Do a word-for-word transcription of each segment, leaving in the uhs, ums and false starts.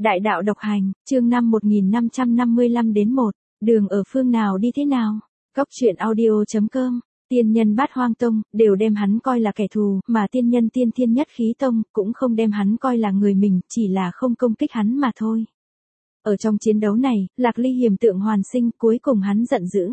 Đại đạo độc hành, chương năm một nghìn năm trăm năm mươi lăm đến một, đường ở phương nào đi thế nào? Góc truyện audio chấm com, tiên nhân Bát Hoang Tông, đều đem hắn coi là kẻ thù, mà tiên nhân Tiên Thiên Nhất Khí Tông, cũng không đem hắn coi là người mình, chỉ là không công kích hắn mà thôi. Ở trong chiến đấu này, Lạc Ly hiểm tượng hoàn sinh, cuối cùng hắn giận dữ.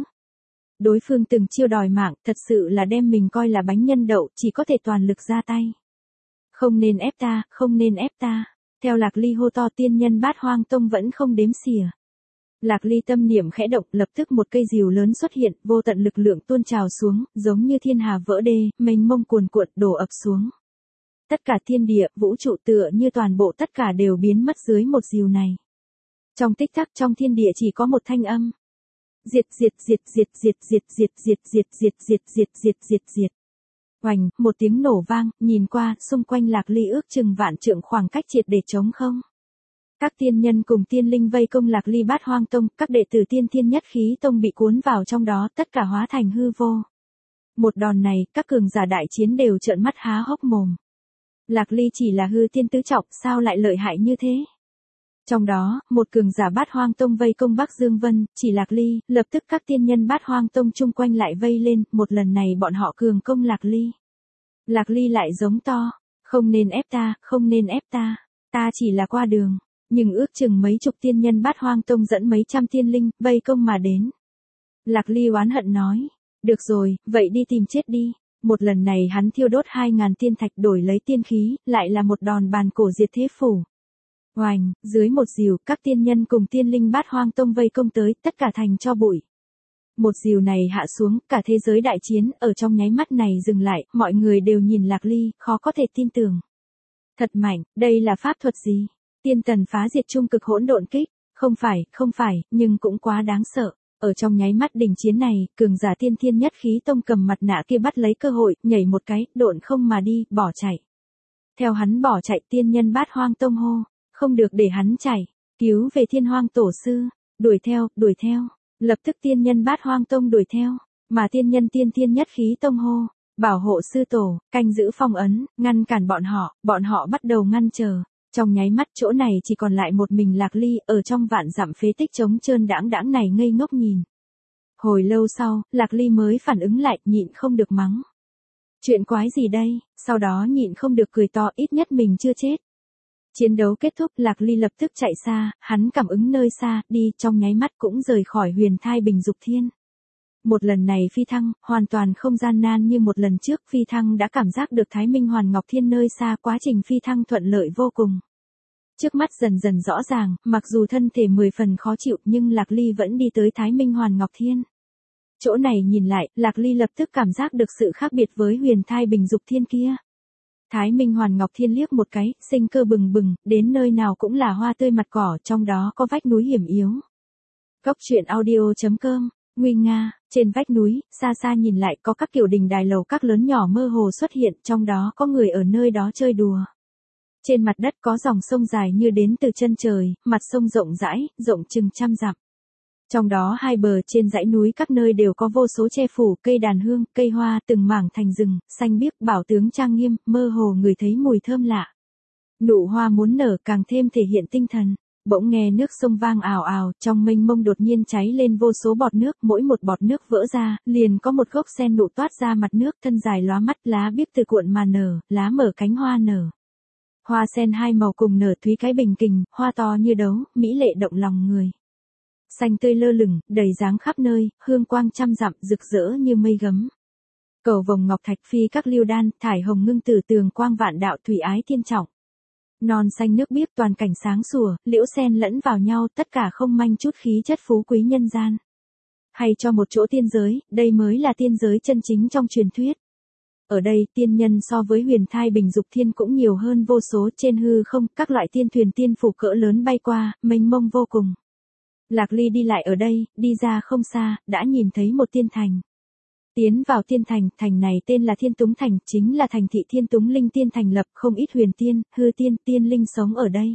Đối phương từng chiêu đòi mạng, thật sự là đem mình coi là bánh nhân đậu, chỉ có thể toàn lực ra tay. Không nên ép ta, không nên ép ta. Theo Lạc Ly hô to, tiên nhân Bát Hoang Tông vẫn không đếm xỉa. Lạc Ly tâm niệm khẽ động, lập tức một cây diều lớn xuất hiện, vô tận lực lượng tuôn trào xuống, giống như thiên hà vỡ đê, mênh mông cuồn cuộn đổ ập xuống. Tất cả thiên địa, vũ trụ tựa như toàn bộ tất cả đều biến mất dưới một diều này. Trong tích tắc trong thiên địa chỉ có một thanh âm. Diệt diệt diệt diệt diệt diệt diệt diệt diệt diệt diệt diệt diệt diệt diệt. Oành, một tiếng nổ vang, nhìn qua, xung quanh Lạc Ly ước chừng vạn trượng khoảng cách triệt để trống không. Các tiên nhân cùng tiên linh vây công Lạc Ly Bát Hoang Tông, các đệ tử Tiên Thiên Nhất Khí Tông bị cuốn vào trong đó, tất cả hóa thành hư vô. Một đòn này, các cường giả đại chiến đều trợn mắt há hốc mồm. Lạc Ly chỉ là hư tiên tứ trọng, sao lại lợi hại như thế? Trong đó, một cường giả Bát Hoang Tông vây công Bắc Dương Vân, chỉ Lạc Ly, lập tức các tiên nhân Bát Hoang Tông chung quanh lại vây lên, một lần này bọn họ cường công Lạc Ly. Lạc Ly lại giống to, không nên ép ta, không nên ép ta, ta chỉ là qua đường, nhưng ước chừng mấy chục tiên nhân Bát Hoang Tông dẫn mấy trăm tiên linh, vây công mà đến. Lạc Ly oán hận nói, được rồi, vậy đi tìm chết đi. Một lần này hắn thiêu đốt hai ngàn tiên thạch đổi lấy tiên khí, lại là một đòn bàn cổ diệt thế phủ. Oành, dưới một diều, các tiên nhân cùng tiên linh Bát Hoang Tông vây công tới, tất cả thành cho bụi. Một diều này hạ xuống, cả thế giới đại chiến, ở trong nháy mắt này dừng lại, mọi người đều nhìn Lạc Ly, khó có thể tin tưởng. Thật mạnh, đây là pháp thuật gì? Tiên tần phá diệt trung cực hỗn độn kích, không phải, không phải, nhưng cũng quá đáng sợ. Ở trong nháy mắt đỉnh chiến này, cường giả Tiên Thiên Nhất Khí Tông cầm mặt nạ kia bắt lấy cơ hội, nhảy một cái, độn không mà đi, bỏ chạy. Theo hắn bỏ chạy, tiên nhân Bát Hoang Tông hô, không được để hắn chạy, cứu về Thiên Hoang Tổ sư, đuổi theo, đuổi theo. Lập tức tiên nhân Bát Hoang Tông đuổi theo, mà tiên nhân Tiên Thiên Nhất Khí Tông hô, bảo hộ sư tổ, canh giữ phong ấn, ngăn cản bọn họ, bọn họ bắt đầu ngăn chờ. Trong nháy mắt chỗ này chỉ còn lại một mình Lạc Ly, ở trong vạn dặm phế tích trống trơn đãng đãng này ngây ngốc nhìn. Hồi lâu sau, Lạc Ly mới phản ứng lại, nhịn không được mắng. Chuyện quái gì đây, sau đó nhịn không được cười to, ít nhất mình chưa chết. Chiến đấu kết thúc, Lạc Ly lập tức chạy xa, hắn cảm ứng nơi xa, đi, trong nháy mắt cũng rời khỏi huyền thai bình dục thiên. Một lần này phi thăng, hoàn toàn không gian nan như một lần trước, phi thăng đã cảm giác được Thái Minh Hoàn Ngọc Thiên nơi xa, quá trình phi thăng thuận lợi vô cùng. Trước mắt dần dần rõ ràng, mặc dù thân thể mười phần khó chịu nhưng Lạc Ly vẫn đi tới Thái Minh Hoàn Ngọc Thiên. Chỗ này nhìn lại, Lạc Ly lập tức cảm giác được sự khác biệt với huyền thai bình dục thiên kia. Thái Minh Hoàn Ngọc Thiên liếc một cái, sinh cơ bừng bừng, đến nơi nào cũng là hoa tươi mặt cỏ, trong đó có vách núi hiểm yếu. Góc truyện audio chấm com, nguy nga, trên vách núi, xa xa nhìn lại có các kiểu đình đài lầu các lớn nhỏ mơ hồ xuất hiện, trong đó có người ở nơi đó chơi đùa. Trên mặt đất có dòng sông dài như đến từ chân trời, mặt sông rộng rãi, rộng chừng trăm dặm. Trong đó hai bờ trên dãy núi các nơi đều có vô số che phủ, cây đàn hương, cây hoa, từng mảng thành rừng, xanh biếc, bảo tướng trang nghiêm, mơ hồ người thấy mùi thơm lạ. Nụ hoa muốn nở càng thêm thể hiện tinh thần. Bỗng nghe nước sông vang ào ào, trong mênh mông đột nhiên cháy lên vô số bọt nước, mỗi một bọt nước vỡ ra, liền có một gốc sen nụ toát ra mặt nước, thân dài lóa mắt, lá biếc từ cuộn mà nở, lá mở cánh hoa nở. Hoa sen hai màu cùng nở thúy cái bình kình, hoa to như đấu, mỹ lệ động lòng người. Xanh tươi lơ lửng, đầy dáng khắp nơi, hương quang trăm dặm, rực rỡ như mây gấm. Cầu vồng ngọc thạch phi các lưu đan, thải hồng ngưng từ tường quang vạn đạo thủy ái thiên trọng. Non xanh nước biếc toàn cảnh sáng sủa, liễu sen lẫn vào nhau, tất cả không manh chút khí chất phú quý nhân gian. Hay cho một chỗ tiên giới, đây mới là tiên giới chân chính trong truyền thuyết. Ở đây, tiên nhân so với huyền thai bình dục thiên cũng nhiều hơn vô số, trên hư không, các loại tiên thuyền tiên phủ cỡ lớn bay qua, mênh mông vô cùng. Lạc Ly đi lại ở đây, đi ra không xa, đã nhìn thấy một tiên thành. Tiến vào tiên thành, thành này tên là Thiên Túng Thành, chính là thành thị Thiên Túng Linh Tiên thành lập, không ít huyền tiên, hư tiên, tiên linh sống ở đây.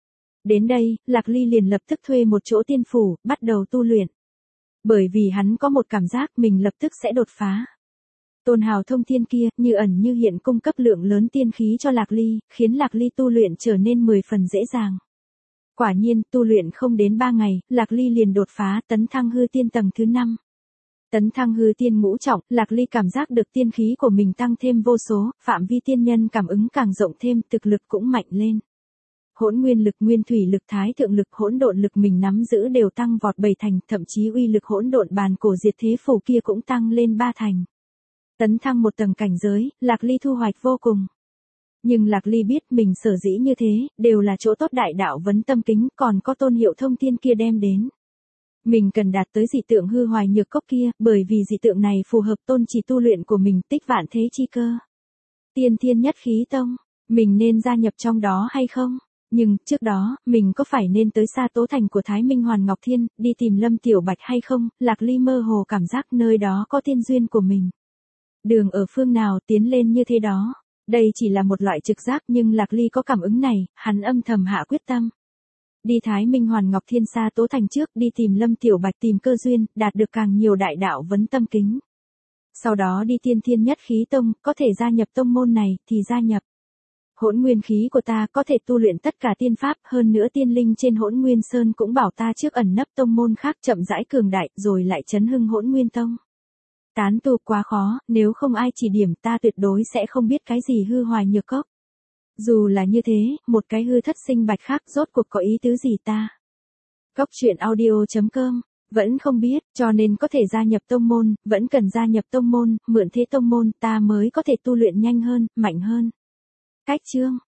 Đến đây, Lạc Ly liền lập tức thuê một chỗ tiên phủ, bắt đầu tu luyện. Bởi vì hắn có một cảm giác mình lập tức sẽ đột phá. Tôn hào thông thiên kia, như ẩn như hiện cung cấp lượng lớn tiên khí cho Lạc Ly, khiến Lạc Ly tu luyện trở nên mười phần dễ dàng. Quả nhiên, tu luyện không đến ba ngày, Lạc Ly liền đột phá tấn thăng hư tiên tầng thứ năm. Tấn thăng hư tiên ngũ trọng, Lạc Ly cảm giác được tiên khí của mình tăng thêm vô số, phạm vi tiên nhân cảm ứng càng rộng thêm, thực lực cũng mạnh lên. Hỗn nguyên lực, nguyên thủy lực, thái thượng lực, hỗn độn lực mình nắm giữ đều tăng vọt bảy thành, thậm chí uy lực hỗn độn bàn cổ diệt thế phù kia cũng tăng lên ba thành. Tấn thăng một tầng cảnh giới, Lạc Ly thu hoạch vô cùng. Nhưng Lạc Ly biết mình sở dĩ như thế, đều là chỗ tốt đại đạo vấn tâm kính, còn có tôn hiệu thông tiên kia đem đến. Mình cần đạt tới dị tượng hư hoài nhược cốc kia, bởi vì dị tượng này phù hợp tôn chỉ tu luyện của mình, tích vạn thế chi cơ. Tiên thiên nhất khí tông, mình nên gia nhập trong đó hay không? Nhưng, trước đó, mình có phải nên tới Sa Tố Thành của Thái Minh Hoàn Ngọc Thiên, đi tìm Lâm Tiểu Bạch hay không? Lạc Ly mơ hồ cảm giác nơi đó có tiên duyên của mình. Đường ở phương nào tiến lên như thế đó. Đây chỉ là một loại trực giác nhưng Lạc Ly có cảm ứng này, hắn âm thầm hạ quyết tâm. Đi Thái Minh Hoàn Ngọc Thiên Sa Tố Thành trước, đi tìm Lâm Tiểu Bạch tìm cơ duyên, đạt được càng nhiều đại đạo vấn tâm kính. Sau đó đi tiên thiên nhất khí tông, có thể gia nhập tông môn này, thì gia nhập. Hỗn nguyên khí của ta có thể tu luyện tất cả tiên pháp, hơn nữa tiên linh trên Hỗn Nguyên Sơn cũng bảo ta trước ẩn nấp tông môn khác chậm rãi cường đại, rồi lại chấn hưng Hỗn Nguyên Tông. Tán tu quá khó, nếu không ai chỉ điểm ta tuyệt đối sẽ không biết cái gì hư hoài nhược cốc. Dù là như thế, một cái hư thất sinh bạch khác rốt cuộc có ý tứ gì ta? Cốc truyện audio chấm com, vẫn không biết, cho nên có thể gia nhập tông môn, vẫn cần gia nhập tông môn, mượn thế tông môn ta mới có thể tu luyện nhanh hơn, mạnh hơn. Cách chương